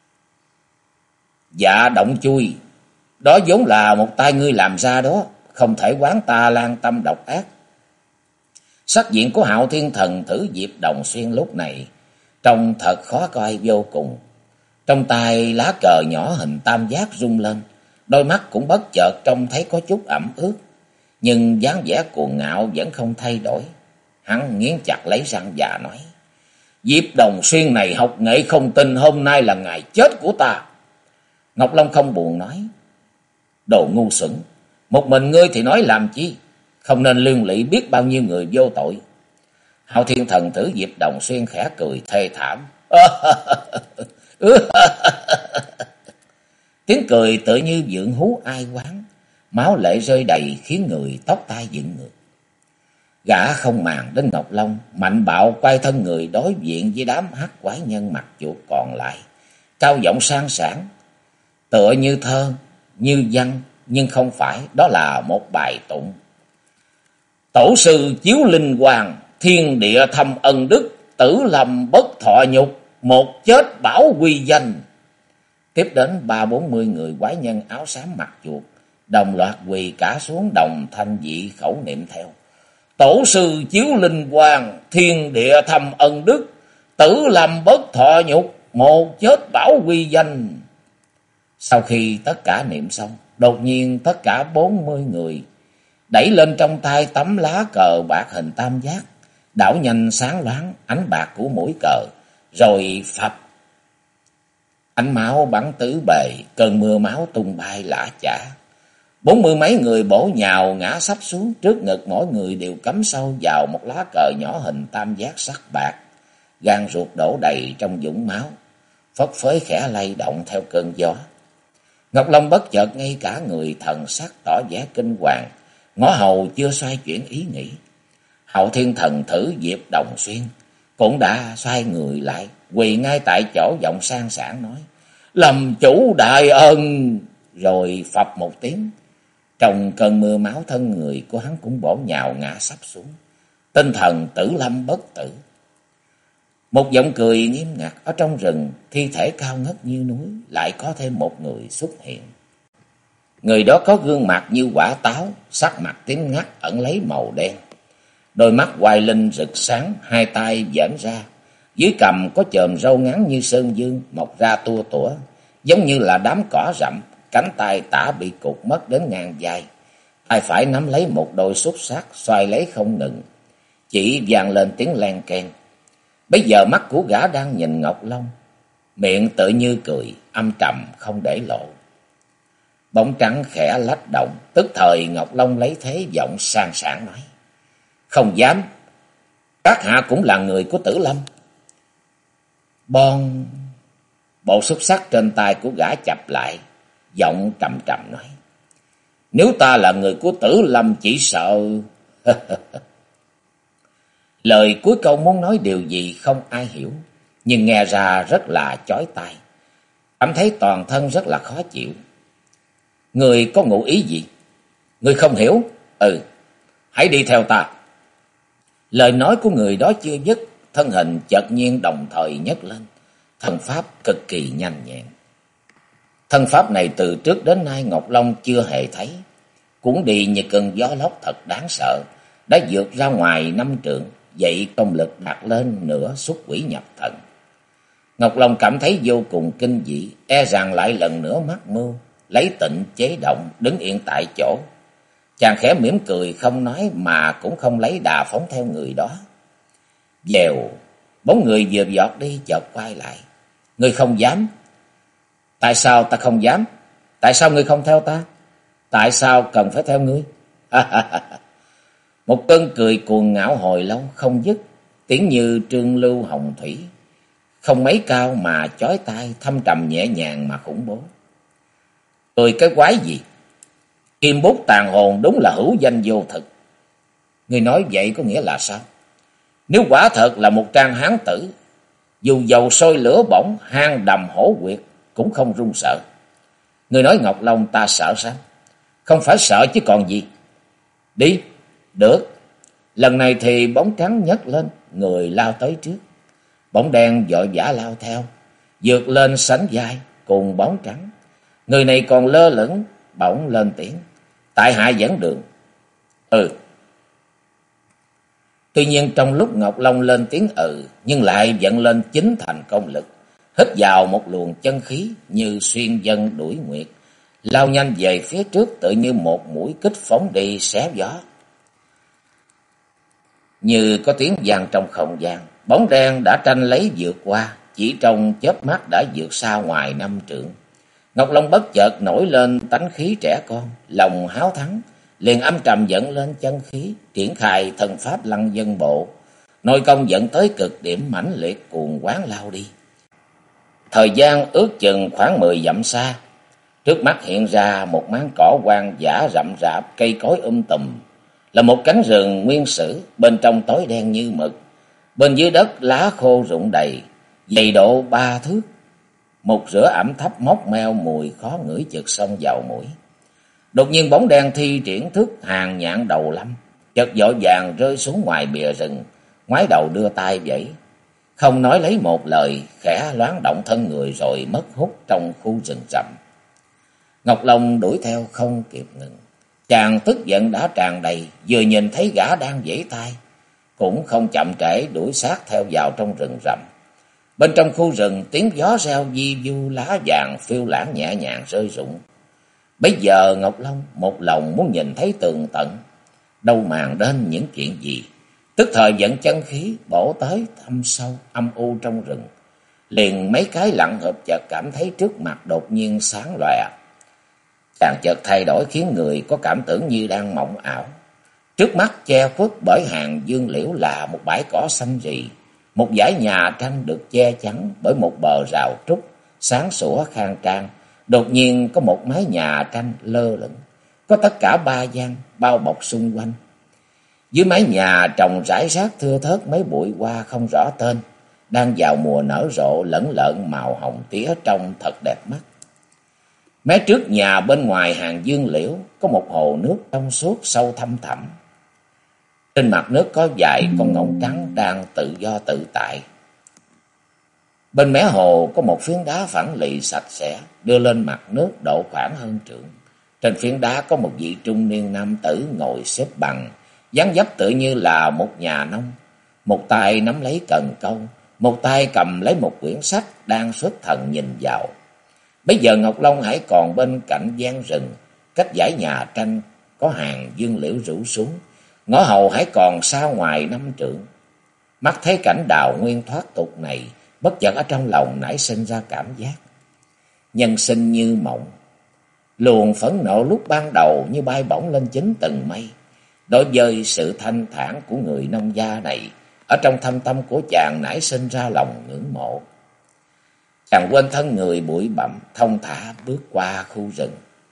Dạ Động Chui, đó vốn là một tay ngươi làm ra đó, không thể quán ta lan tâm độc ác. Sắc diện của Hạo Thiên Thần Tử Diệp Đồng Xuyên lúc này trông thật khó coi vô cùng. Trong tay lá cờ nhỏ hình tam giác rung lên, đôi mắt cũng bất chợt trông thấy có chút ẩm ướt, nhưng dáng vẻ cuồng ngạo vẫn không thay đổi. Hắn nghiến chặt lấy răng và nói: Diệp Đồng Xuyên này học nghệ không tin hôm nay là ngày chết của ta. Ngọc Long không buồn nói: Đồ ngu xuẩn, một mình ngươi thì nói làm chi, không nên liên lụy biết bao nhiêu người vô tội. Hạo Thiên Thần Tử Diệp Đồng Xuyên khẽ cười thê thảm. Tiếng cười tựa như vượng hú ai oán, máu lệ rơi đầy khiến người tóc tai dựng ngược. Gã không màng đến Ngọc Long, mạnh bạo quay thân người đối diện với đám hắc quái nhân mặt chuột còn lại, cao giọng sang sảng, tựa như thơ, như văn, nhưng không phải, đó là một bài tụng. Tổ sư chiếu linh hoàng, thiên địa thâm ân đức, tử lầm bất thọ nhục, một chết bảo quy danh. Tiếp đến 30-40 người quái nhân áo xám mặt chuột đồng loạt quỳ cả xuống, đồng thanh dị khẩu niệm theo: Tổ sư chiếu linh hoàng, thiên địa thâm ân đức, tử lầm bất thọ nhục, một chết bảo quy danh. Sau khi tất cả niệm xong, đột nhiên tất cả 40 người đẩy lên trong tay tấm lá cờ bạc hình tam giác, đảo nhanh sáng loáng ánh bạc của mũi cờ, rồi phập. Ánh máu bắn tứ bề, cơn mưa máu tung bay lả chả. 40 mấy người bổ nhào ngã sắp xuống, trước ngực mỗi người đều cắm sâu vào một lá cờ nhỏ hình tam giác sắc bạc. Gan ruột đổ đầy trong vũng máu, phấp phới khẽ lay động theo cơn gió. Ngọc Long bất chợt ngay cả người, thần sắc tỏ vẻ kinh hoàng, ngõ hầu chưa xoay chuyển ý nghĩ. Hạo Thiên Thần Tử Diệp Đồng Xuyên cũng đã xoay người lại, quỳ ngay tại chỗ, giọng sang sảng nói: Lâm chủ đại ân. Rồi phập một tiếng, trong cơn mưa máu thân người của hắn cũng bổ nhào ngã sắp xuống. Tinh thần tử lâm bất tử. Một giọng cười nghiêm ngặt ở trong rừng, thi thể cao ngất như núi, lại có thêm một người xuất hiện. Người đó có gương mặt như quả táo, sắc mặt tím ngắt ẩn lấy màu đen. Đôi mắt hoài linh rực sáng, hai tay giãn ra, dưới cằm có chòm râu ngắn như sơn dương mọc ra tua tủa, giống như là đám cỏ rậm. Cánh tay tả bị cụt mất đến ngang vai, tay phải nắm lấy một đôi xúc sắc xoay lấy không ngừng, chỉ vang lên tiếng len keng. Bây giờ mắt của gã đang nhìn Ngọc Long, miệng tự như cười, âm trầm không để lộ. Bóng trắng khẽ lách động, tức thời Ngọc Long lấy thế giọng sang sảng nói: Không dám, các hạ cũng là người của Tử Lâm. Bộ xúc sắc trên tay của gã chập lại, giọng trầm trầm nói: Nếu ta là người của Tử Lâm chỉ sợ... Lời cuối câu muốn nói điều gì không ai hiểu, nhưng nghe ra rất là chói tai, cảm thấy toàn thân rất là khó chịu. Người có ngụ ý gì? Người không hiểu? Ừ, hãy đi theo ta. Lời nói của người đó chưa dứt, thân hình chợt nhiên đồng thời nhấc lên, thân pháp cực kỳ nhanh nhẹn. Thân pháp này từ trước đến nay Ngọc Long chưa hề thấy, cuốn đi như cơn gió lốc thật đáng sợ, đã vượt ra ngoài 5 trượng, vậy công lực đạt lên nửa xuất quỷ nhập thần. Ngọc Long cảm thấy vô cùng kinh dị, e rằng lại lần nữa mắc mưu, lấy tịnh chế động, đứng yên tại chỗ. Chàng khẽ mỉm cười không nói mà cũng không lấy đà phóng theo người đó. Dèo, bóng người vừa giọt đi chợt quay lại. Ngươi không dám? Tại sao ta không dám? Tại sao ngươi không theo ta? Tại sao cần phải theo ngươi? Một cơn cười cuồng ngạo hồi lâu không dứt, tiếng như trương lưu hồng thủy, không mấy cao mà chói tai, thâm trầm nhẹ nhàng mà khủng bố. Cười cái quái gì? Kim bút tàn hồn đúng là hữu danh vô thực. Ngươi nói vậy có nghĩa là sao? Nếu quả thật là một trang hán tử, dù dầu sôi lửa bỏng, hang đầm hổ quyệt cũng không run sợ. Ngươi nói Ngọc Long ta sợ sao? Không phải sợ chứ còn gì. Đi, được. Lần này thì bóng trắng nhấc lên, người lao tới trước. Bóng đen vội vã lao theo, vượt lên sánh vai cùng bóng trắng. Người này còn lơ lửng, bỗng lên tiếng. Tại hạ dẫn đường. Ừ. Tuy nhiên trong lúc Ngọc Long lên tiếng nhưng lại vận lên chính thành công lực, hít vào một luồng chân khí như xuyên vân đuổi nguyệt, lao nhanh về phía trước tự như một mũi kích phóng đi xé gió. Như có tiếng vang trong không gian, bóng đen đã tranh lấy vượt qua, chỉ trong chớp mắt đã vượt xa ngoài 5 trượng. Ngọc Long bất chợt nổi lên tánh khí trẻ con, lòng háo thắng, liền âm trầm dẫn lên chân khí, triển khai thần pháp lăng vân bộ, nội công dẫn tới cực điểm mãnh liệt cuồng quán lao đi. Thời gian ước chừng khoảng 10 dặm xa, trước mắt hiện ra một máng cỏ hoang dã rậm rạp, cây cối tùm, là một cánh rừng nguyên sử, bên trong tối đen như mực, bên dưới đất lá khô rụng đầy, dày độ 3 thước. Một rửa ẩm thấp mốc meo mùi khó ngửi chực xông vào mũi. Đột nhiên bóng đen thi triển thức hàng nhạn đầu lâm, chợt vội vàng rơi xuống ngoài bìa rừng, ngoái đầu đưa tay vẫy, không nói lấy một lời, khẽ loáng động thân người rồi mất hút trong khu rừng rậm. Ngọc Long đuổi theo không kịp ngừng, chàng tức giận đã tràn đầy, vừa nhìn thấy gã đang vẫy tay, cũng không chậm trễ đuổi sát theo vào trong rừng rậm. Bên trong khu rừng tiếng gió reo vi vu, lá vàng phiêu lãng nhẹ nhàng rơi rụng. Bây giờ Ngọc Long một lòng muốn nhìn thấy tường tận, đâu màng đến những chuyện gì, tức thời dẫn chân khí bổ tới thâm sâu âm u trong rừng. Liền mấy cái lặng hợp chợt cảm thấy trước mặt đột nhiên sáng lòe. Chàng chợt thay đổi khiến người có cảm tưởng như đang mộng ảo. Trước mắt che khuất bởi hàng dương liễu là một bãi cỏ xanh rì, một dãy nhà tranh được che chắn bởi một bờ rào trúc sáng sủa khang trang. Đột nhiên có một mái nhà tranh lơ lửng, có tất cả 3 gian bao bọc xung quanh. Dưới mái nhà trồng rải rác thưa thớt mấy bụi hoa không rõ tên, đang vào mùa nở rộ, lẫn lợn màu hồng tía trông thật đẹp mắt. Mé trước nhà bên ngoài hàng dương liễu có một hồ nước trong suốt sâu thăm thẳm. Trên mặt nước có vài con ngỗng trắng đang tự do tự tại. Bên mé hồ có một phiến đá phẳng lì sạch sẽ đưa lên mặt nước độ khoảng hơn trượng. Trên phiến đá có một vị trung niên nam tử ngồi xếp bằng, dáng dấp tự như là một nhà nông, một tay nắm lấy cần câu, một tay cầm lấy một quyển sách đang xuất thần nhìn vào. Bây giờ Ngọc Long hãy còn bên cạnh gian rừng, cách dãy nhà tranh có hàng dương liễu rủ xuống, ngõ hầu hãy còn xa ngoài 5 trượng. Mắt thấy cảnh đào nguyên thoát tục này, bất chợt ở trong lòng nảy sinh ra cảm giác nhân sinh như mộng. Luồng phẫn nộ lúc ban đầu như bay bổng lên chín tầng mây. Đối với sự thanh thản của người nông gia này, ở trong thâm tâm của chàng nảy sinh ra lòng ngưỡng mộ. Chàng quên thân người bụi bặm, thong thả bước qua khu rừng.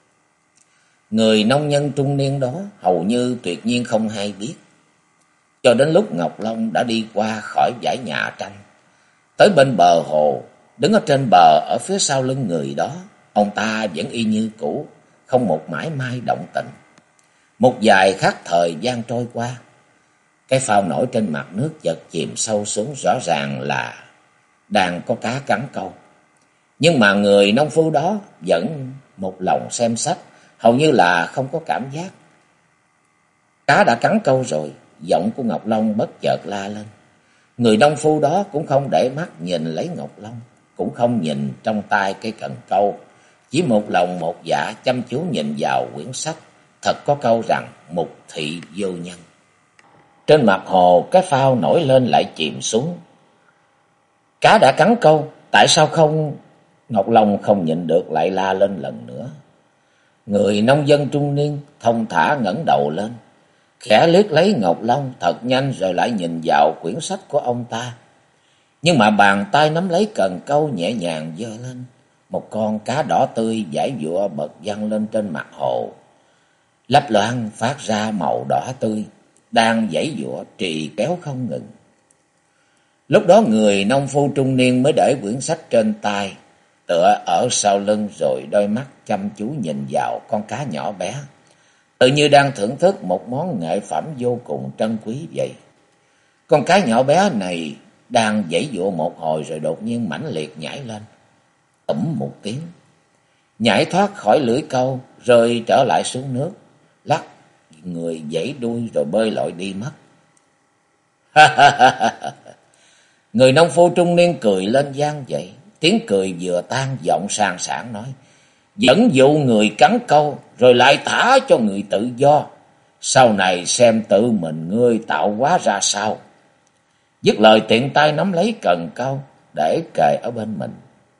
Người nông nhân trung niên đó hầu như tuyệt nhiên không hay biết. Cho đến lúc Ngọc Long đã đi qua khỏi dãy nhà tranh, tới bên bờ hồ, đứng ở trên bờ ở phía sau lưng người đó, ông ta vẫn y như cũ, không một mãi may động tĩnh. Một vài khắc thời gian trôi qua, cái phao nổi trên mặt nước chợt chìm sâu xuống, rõ ràng là đang có cá cắn câu. Nhưng mà người nông phu đó vẫn một lòng xem sách, hầu như là không có cảm giác. Cá đã cắn câu rồi, giọng của Ngọc Long bất chợt la lên. Người nông phu đó cũng không để mắt nhìn lấy Ngọc Long, cũng không nhìn trong tay cây cần câu, chỉ một lòng một dạ chăm chú nhìn vào quyển sách. Thật có câu rằng mục thị vô nhân. Trên mặt hồ cái phao nổi lên lại chìm xuống. Cá đã cắn câu, tại sao không? Ngọc Long không nhịn được lại la lên lần nữa. Người nông dân trung niên thông thả ngẩng đầu lên, khẽ liếc lấy Ngọc Long thật nhanh rồi lại nhìn vào quyển sách của ông ta. Nhưng mà bàn tay nắm lấy cần câu nhẹ nhàng giơ lên, một con cá đỏ tươi giãy giụa bật văng lên trên mặt hồ, lấp loáng phát ra màu đỏ tươi, đang giãy giụa trì kéo không ngừng. Lúc đó người nông phu trung niên mới để quyển sách trên tay, tựa ở sau lưng rồi đôi mắt chăm chú nhìn vào con cá nhỏ bé, tự như đang thưởng thức một món nghệ phẩm vô cùng trân quý vậy. Con cá nhỏ bé này đang giãy giụa một hồi rồi đột nhiên mãnh liệt nhảy lên, một tiếng, nhảy thoát khỏi lưỡi câu, rơi trở lại xuống nước, lắc người giãy đuôi rồi bơi lội đi mất. Người nông phu trung niên cười lên vang dậy, tiếng cười vừa tan giọng sang sảng nói: dẫn dụ người cắn câu rồi lại thả cho người tự do, sau này xem tự mình ngươi tạo hóa ra sao. Dứt lời tiện tay nắm lấy cần câu để kề ở bên mình.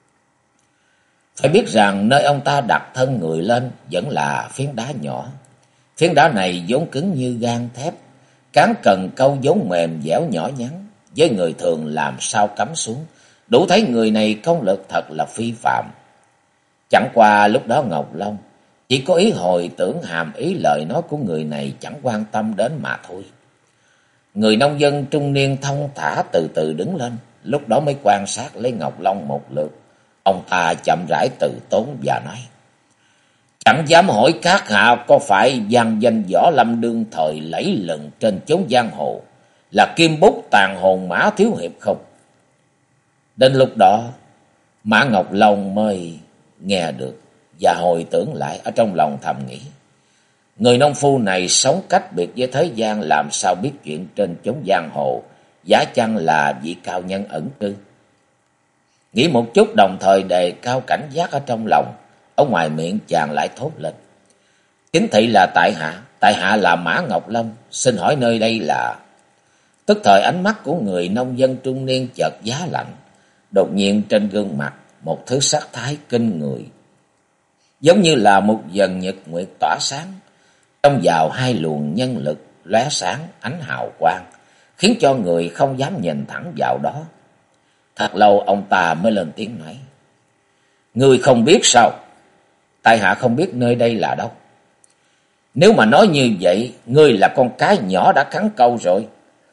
Phải biết rằng nơi ông ta đặt thân người lên vẫn là phiến đá nhỏ. Phiến đá này vốn cứng như gan thép, cán cần câu vốn mềm dẻo nhỏ nhắn, với người thường làm sao cắm xuống, đủ thấy người này công lực thật là phi phàm. Chẳng qua lúc đó Ngọc Long chỉ có ý hồi tưởng hàm ý lời nói của người này chẳng quan tâm đến mà thôi. Người nông dân trung niên thong thả từ từ đứng lên, lúc đó mới quan sát lấy Ngọc Long một lượt. Ông ta chậm rãi từ tốn và nói: chẳng dám hỏi các hạ có phải vang danh võ lâm đương thời lẫy lừng trên chốn giang hồ là kim bút tàn hồn Mã Thiếu Hiệp không? Đến lúc đó Mã Ngọc Long mới nghe được và hồi tưởng lại, ở trong lòng thầm nghĩ: người nông phu này sống cách biệt với thế gian, làm sao biết chuyện trên chốn giang hồ, giả chăng là vị cao nhân ẩn cư. Nghĩ một chút đồng thời đề cao cảnh giác ở trong lòng, ở ngoài miệng chàng lại thốt lên: chính thị là tại hạ là Mã Ngọc Long, xin hỏi nơi đây là... Tức thời ánh mắt của người nông dân trung niên chợt giá lạnh, đột nhiên trên gương mặt một thứ sắc thái kinh người, giống như là một dần nhật nguyệt tỏa sáng, trong vào hai luồng nhân lực lóe sáng ánh hào quang, khiến cho người không dám nhìn thẳng vào đó. Thật lâu ông ta mới lên tiếng nói: ngươi không biết sao? Tại hạ không biết nơi đây là đâu. Nếu mà nói như vậy, ngươi là con cá nhỏ đã cắn câu rồi.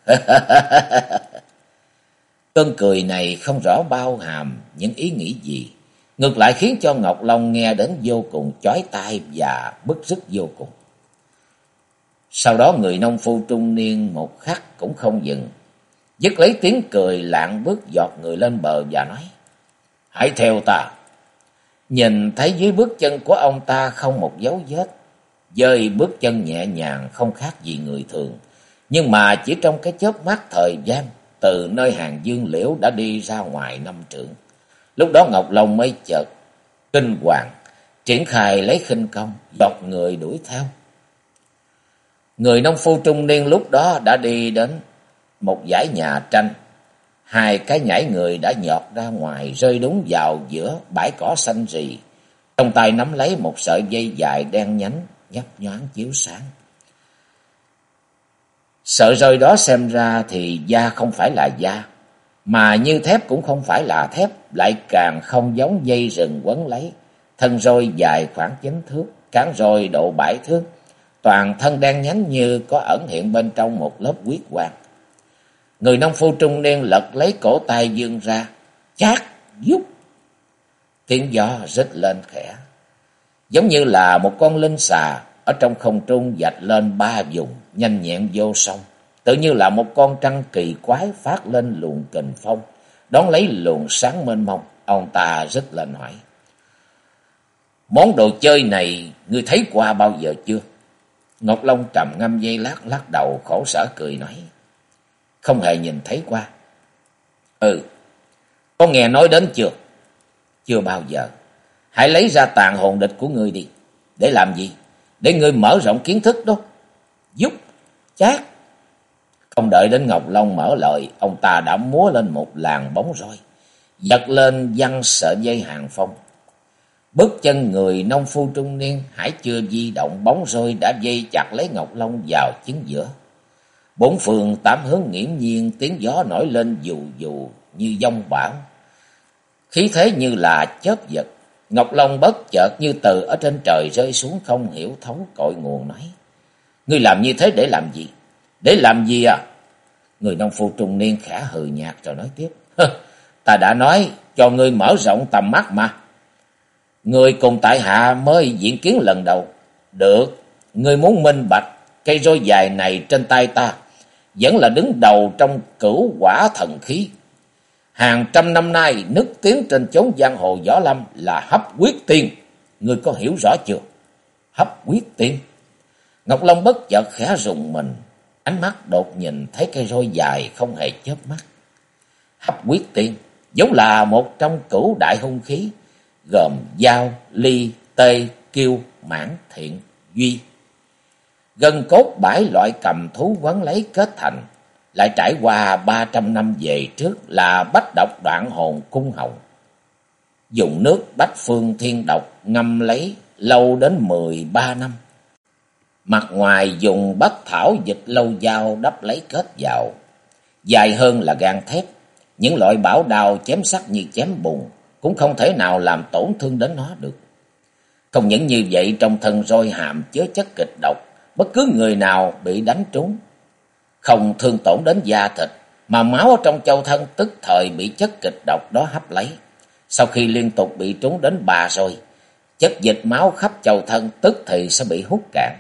Cơn cười này không rõ bao hàm những ý nghĩ gì, ngược lại khiến cho Ngọc Long nghe đến vô cùng chói tai và bức rứt vô cùng. Sau đó người nông phu trung niên một khắc cũng không dừng, dứt lấy tiếng cười lạng bước giọt người lên bờ và nói: hãy theo ta. Nhìn thấy dưới bước chân của ông ta không một dấu vết, dơi bước chân nhẹ nhàng không khác gì người thường, nhưng mà chỉ trong cái chớp mắt thời gian, từ nơi hàng dương liễu đã đi ra ngoài 5 trượng. Lúc đó Ngọc Long mới chợt kinh hoàng, triển khai lấy khinh công, dọc người đuổi theo. Người nông phu trung niên lúc đó đã đi đến một dãy nhà tranh. Hai cái nhảy người đã nhọt ra ngoài, rơi đúng vào giữa bãi cỏ xanh rì. Trong tay nắm lấy một sợi dây dài đen nhánh, nhấp nhoáng chiếu sáng. Sợi roi đó xem ra thì da không phải là da, mà như thép cũng không phải là thép, lại càng không giống dây rừng quấn lấy. Thân roi dài khoảng 9 thước, cán roi độ 7 thước, toàn thân đen nhánh như có ẩn hiện bên trong một lớp huyết quang. Người nông phu trung niên lật lấy cổ tay vươn ra, chát, giúp. Tiếng gió rít lên khẽ. giống như là một con linh xà ở trong không trung vạch lên ba vùng, nhanh nhẹn vô song, tự như là một con trăng kỳ quái phát lên luồng kình phong, đón lấy luồng sáng mênh mông. Ông ta rít lên hỏi: "Món đồ chơi này ngươi thấy qua bao giờ chưa?" Ngọc Long trầm ngâm giây lát, lắc đầu khổ sở cười nói: "Không hề nhìn thấy qua." "Ừ, có nghe nói đến chưa?" "Chưa bao giờ." "Hãy lấy ra tàn hồn địch của ngươi đi." "Để làm gì?" "Để ngươi mở rộng kiến thức đó." "Giúp chát." Không đợi đến Ngọc Long mở lời, ông ta đã múa lên một làn bóng roi, giật lên văng sợi dây hàng phong. Bước chân người nông phu trung niên hãy chưa di động, bóng roi đã dây chặt lấy Ngọc Long vào chính giữa. Bốn phương tám hướng nghiễm nhiên, tiếng gió nổi lên dù dù như giông bão, khí thế như là chớp giật. Ngọc Long bất chợt như từ ở trên trời rơi xuống, không hiểu thấu cội nguồn, nói: "Ngươi làm như thế để làm gì?" "Để làm gì à?" Người nông phu trung niên khẽ hừ nhạt rồi nói tiếp: "Ta đã nói cho ngươi mở rộng tầm mắt mà. Ngươi cùng tại hạ mới diễn kiến lần đầu. Được, ngươi muốn minh bạch, cây roi dài này trên tay ta vẫn là đứng đầu trong cửu quả thần khí. Hàng trăm năm nay nức tiếng trên chốn giang hồ võ lâm là Hấp Huyết Tiên. Ngươi có hiểu rõ chưa?" "Hấp Huyết Tiên?" Ngọc Long bất chợt khẽ rùng mình, ánh mắt đột nhìn thấy cây roi dài không hề chớp mắt. Hấp Huyết Tiên giống là một trong cửu đại hung khí, gồm dao, ly, tê, kiêu, mãn, thiện, duy. Gân cốt bãi loại cầm thú quấn lấy kết thành, lại trải qua 300 năm về trước là bách độc đoạn hồn cung hồng. Dùng nước bách phương thiên độc ngâm lấy lâu đến 13 năm. Mặt ngoài dùng bách thảo dịch lâu dao đắp lấy kết vào, dài hơn là gan thép. Những loại bảo đao chém sắc như chém bùn cũng không thể nào làm tổn thương đến nó được. Không những như vậy, trong thân roi hàm chứa chất kịch độc, bất cứ người nào bị đánh trúng không thương tổn đến da thịt, mà máu ở trong châu thân tức thời bị chất kịch độc đó hấp lấy. Sau khi liên tục bị trúng đến 3 roi, chất dịch máu khắp châu thân tức thì sẽ bị hút cạn.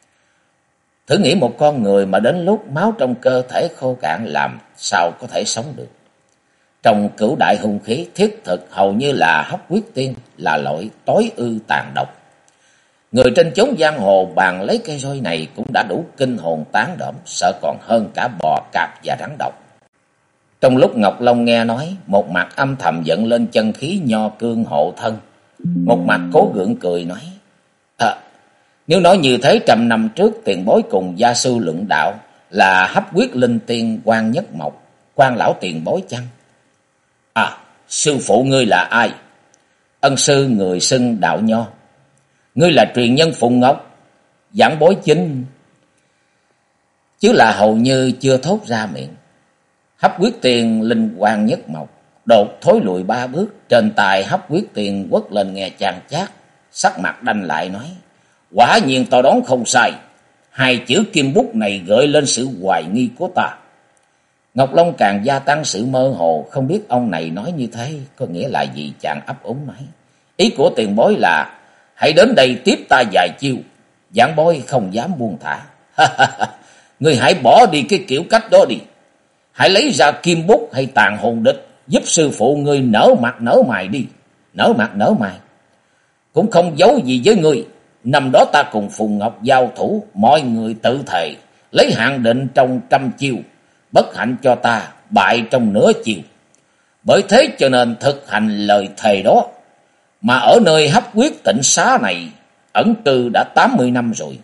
Thử nghĩ một con người mà đến lúc máu trong cơ thể khô cạn làm sao có thể sống được. Trong cửu đại hung khí, thiết thực hầu như là Hấp Huyết Tiên là loại tối ư tàn độc. Người trên chốn giang hồ bàn lấy cây roi này cũng đã đủ kinh hồn tán độm, sợ còn hơn cả bò cạp và rắn độc. Trong lúc Ngọc Long nghe nói, một mặt âm thầm giận lên chân khí nho cương hộ thân, một mặt cố gượng cười nói: Nếu nói như thế, 100 năm trước tiền bối cùng gia sư luận đạo là Hấp Huyết Linh Tiên Quan Nhất Mộc, Quan lão tiền bối chăng?" Sư phụ ngươi là ai?" "Ân sư người xưng Đạo Nho." "Ngươi là truyền nhân Phùng Ngọc?" Giảng bối chính chứ là hầu như chưa thốt ra miệng. Hấp Huyết Tiên Linh Quan Nhất Mộc đột thối lùi 3 bước, trên tài Hấp Huyết Tiên quất lên nghe chang chát, sắc mặt đanh lại nói: "Quả nhiên tao đoán không sai, 2 chữ kim bút này gợi lên sự hoài nghi của ta." Ngọc Long càng gia tăng sự mơ hồ, không biết ông này nói như thế có nghĩa là gì. Chàng ấp úng nói: "Ý của tiền bối là hãy đến đây tiếp ta vài chiêu." Giảng bối không dám buông thả. "Ngươi hãy bỏ đi cái kiểu cách đó đi. Hãy lấy ra kim bút hay tàn hồn địch, giúp sư phụ ngươi nở mặt nở mày đi." "Nở mặt nở mày?" "Cũng không giấu gì với ngươi. Năm đó ta cùng Phùng Ngọc giao thủ, mọi người tự thề lấy hạn định trong 100 chiêu, bất hạnh cho ta bại trong nửa chiều. Bởi thế cho nên thực hành lời thề đó, mà ở nơi Hấp Huyết Tịnh Xá này ẩn cư đã 80 năm rồi.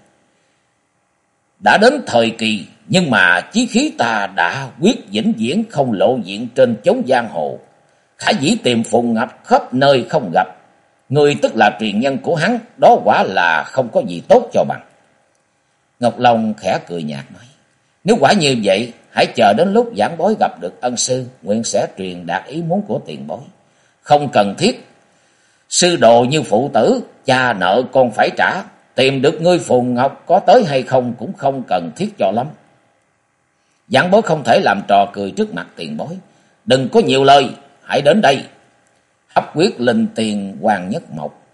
Đã đến thời kỳ, nhưng mà chí khí ta đã quyết vĩnh viễn không lộ diện trên chốn giang hồ. Khả dĩ tìm Phùng Ngọc khắp nơi không gặp. Người tức là truyền nhân của hắn, đó quả là không có gì tốt cho bằng." Ngọc Long khẽ cười nhạt nói: "Nếu quả như vậy, hãy chờ đến lúc giảng bối gặp được ân sư, nguyện sẽ truyền đạt ý muốn của tiền bối. Không cần thiết. Sư đồ như phụ tử, cha nợ con phải trả. Tìm được ngươi Phùng Ngọc có tới hay không cũng không cần thiết cho lắm. Giảng bối không thể làm trò cười trước mặt tiền bối. Đừng có nhiều lời, hãy đến đây." Hấp Huyết Linh Tiên Quan Nhất Mộc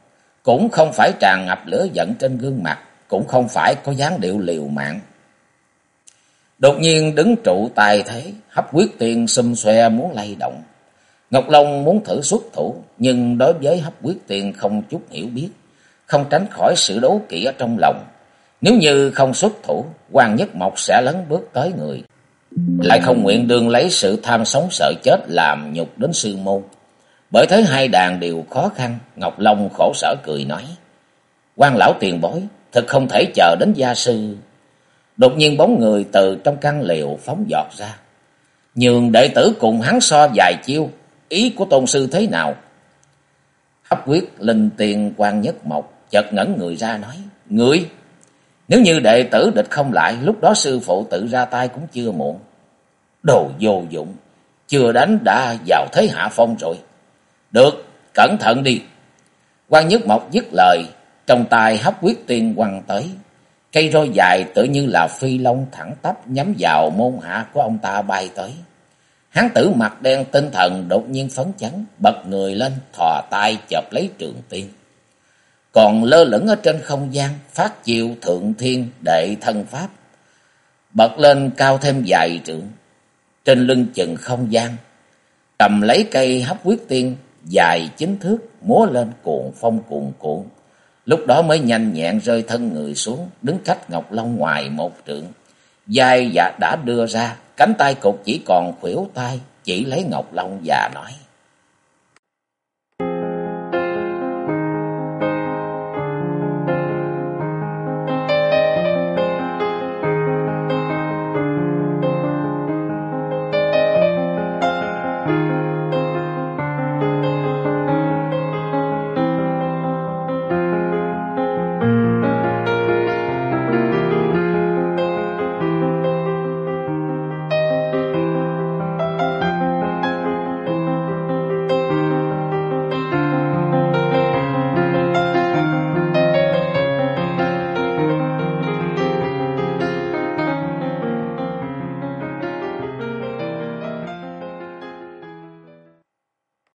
cũng không phải tràn ngập lửa giận trên gương mặt, cũng không phải có dáng điệu liều mạng. Đột nhiên đứng trụ tài thế, Hấp Huyết Tiên xum xoe muốn lay động. Ngọc Long muốn thử xuất thủ, nhưng đối với Hấp Huyết Tiên không chút hiểu biết, không tránh khỏi sự đố kỵ ở trong lòng. Nếu như không xuất thủ, Quan Nhất Mộc sẽ lấn bước tới người, lại không nguyện đương lấy sự tham sống sợ chết làm nhục đến sư môn. Bởi thế hai đàn đều khó khăn, Ngọc Long khổ sở cười nói: Quan lão tiền bối, thật không thể chờ đến gia sư. Đột nhiên bóng người từ trong căn lều phóng giọt ra, nhường đệ tử cùng hắn so vài chiêu, ý của tôn sư thế nào? Hấp Huyết Linh Tiên Quan Nhất Mộc chợt ngẩn người ra nói: Ngươi, nếu như đệ tử địch không lại, lúc đó sư phụ tự ra tay cũng chưa muộn. Đồ vô dụng, chưa đánh đã vào thế hạ phong rồi. Được, cẩn thận đi. Quan Nhất Mộc dứt lời, trong tay Hấp Huyết Tiên quăng tới. Cây roi dài tự như là phi long thẳng tắp nhắm vào môn hạ của ông ta bay tới. Hán tử mặt đen tinh thần đột nhiên phấn chấn, bật người lên, thò tay chộp lấy trường tiên. Còn lơ lửng ở trên không gian, phát chiêu Thượng Thiên Đệ Thân Pháp, bật lên cao thêm vài trượng. Trên lưng chừng không gian, cầm lấy cây Hấp Huyết Tiên dài 9 thước, múa lên cuộn phong cuồn cuộn. Lúc đó mới nhanh nhẹn rơi thân người xuống, đứng cách Ngọc Long ngoài 1 trượng. Vai đã đưa ra, cánh tay cụt chỉ còn khuỷu tay, chỉ lấy Ngọc Long và nói: